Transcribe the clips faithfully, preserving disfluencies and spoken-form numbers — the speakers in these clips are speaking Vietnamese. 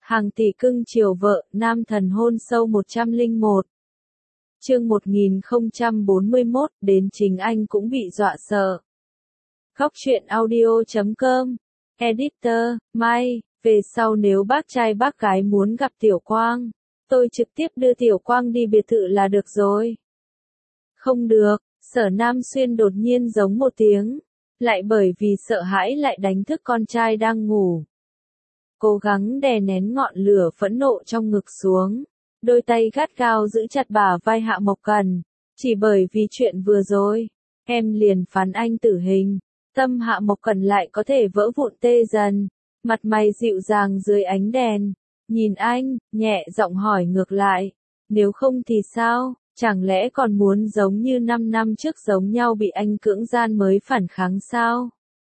Hàng tỷ cưng chiều vợ, nam thần hôn sâu một trăm lẻ một. Chương một nghìn không trăm bốn mươi mốt, đến chính anh cũng bị dọa sợ. Góc truyện audio chấm com. Editor, Mai, về sau nếu bác trai bác gái muốn gặp Tiểu Quang, tôi trực tiếp đưa Tiểu Quang đi biệt thự là được rồi. Không được, Sở Nam Xuyên đột nhiên giống một tiếng, lại bởi vì sợ hãi lại đánh thức con trai đang ngủ. Cố gắng đè nén ngọn lửa phẫn nộ trong ngực xuống, đôi tay gắt gao giữ chặt bả vai Hạ Mộc Cần, chỉ bởi vì chuyện vừa rồi, em liền phán anh tử hình. Tâm Hạ Mộc Cần lại có thể vỡ vụn tê dần, mặt mày dịu dàng dưới ánh đèn, nhìn anh, nhẹ giọng hỏi ngược lại, nếu không thì sao, chẳng lẽ còn muốn giống như năm năm trước giống nhau bị anh cưỡng gian mới phản kháng sao?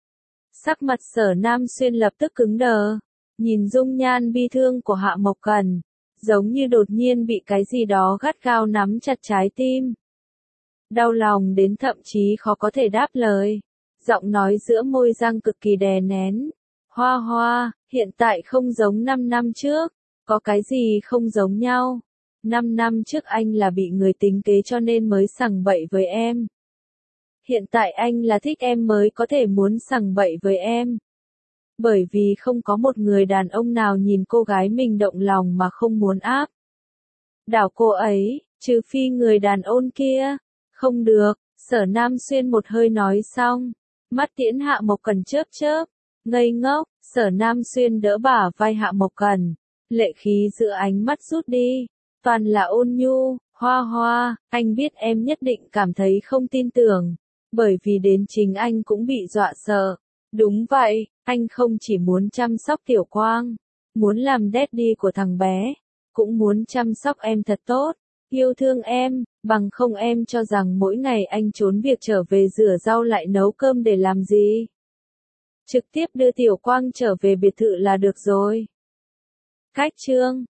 Sắc mặt Sở Nam Xuyên lập tức cứng đờ, nhìn dung nhan bi thương của Hạ Mộc Cần, giống như đột nhiên bị cái gì đó gắt gao nắm chặt trái tim. Đau lòng đến thậm chí khó có thể đáp lời. Giọng nói giữa môi răng cực kỳ đè nén. Hoa Hoa, hiện tại không giống năm năm trước, có cái gì không giống nhau. Năm năm trước anh là bị người tính kế cho nên mới sằng bậy với em. Hiện tại anh là thích em mới có thể muốn sằng bậy với em. Bởi vì không có một người đàn ông nào nhìn cô gái mình động lòng mà không muốn áp đảo cô ấy, trừ phi người đàn ông kia. Không được, Sở Nam Xuyên một hơi nói xong. Mắt tiễn Hạ Mộc Cần chớp chớp, ngây ngốc, Sở Nam Xuyên đỡ bả vai Hạ Mộc Cần, lệ khí giữa ánh mắt rút đi, toàn là ôn nhu. Hoa Hoa, anh biết em nhất định cảm thấy không tin tưởng, bởi vì đến chính anh cũng bị dọa sợ. Đúng vậy, anh không chỉ muốn chăm sóc Tiểu Quang, muốn làm daddy của thằng bé, cũng muốn chăm sóc em thật tốt, yêu thương em, bằng không em cho rằng mỗi ngày anh trốn việc trở về rửa rau lại nấu cơm để làm gì? Trực tiếp đưa Tiểu Quang trở về biệt thự là được rồi. Cách chương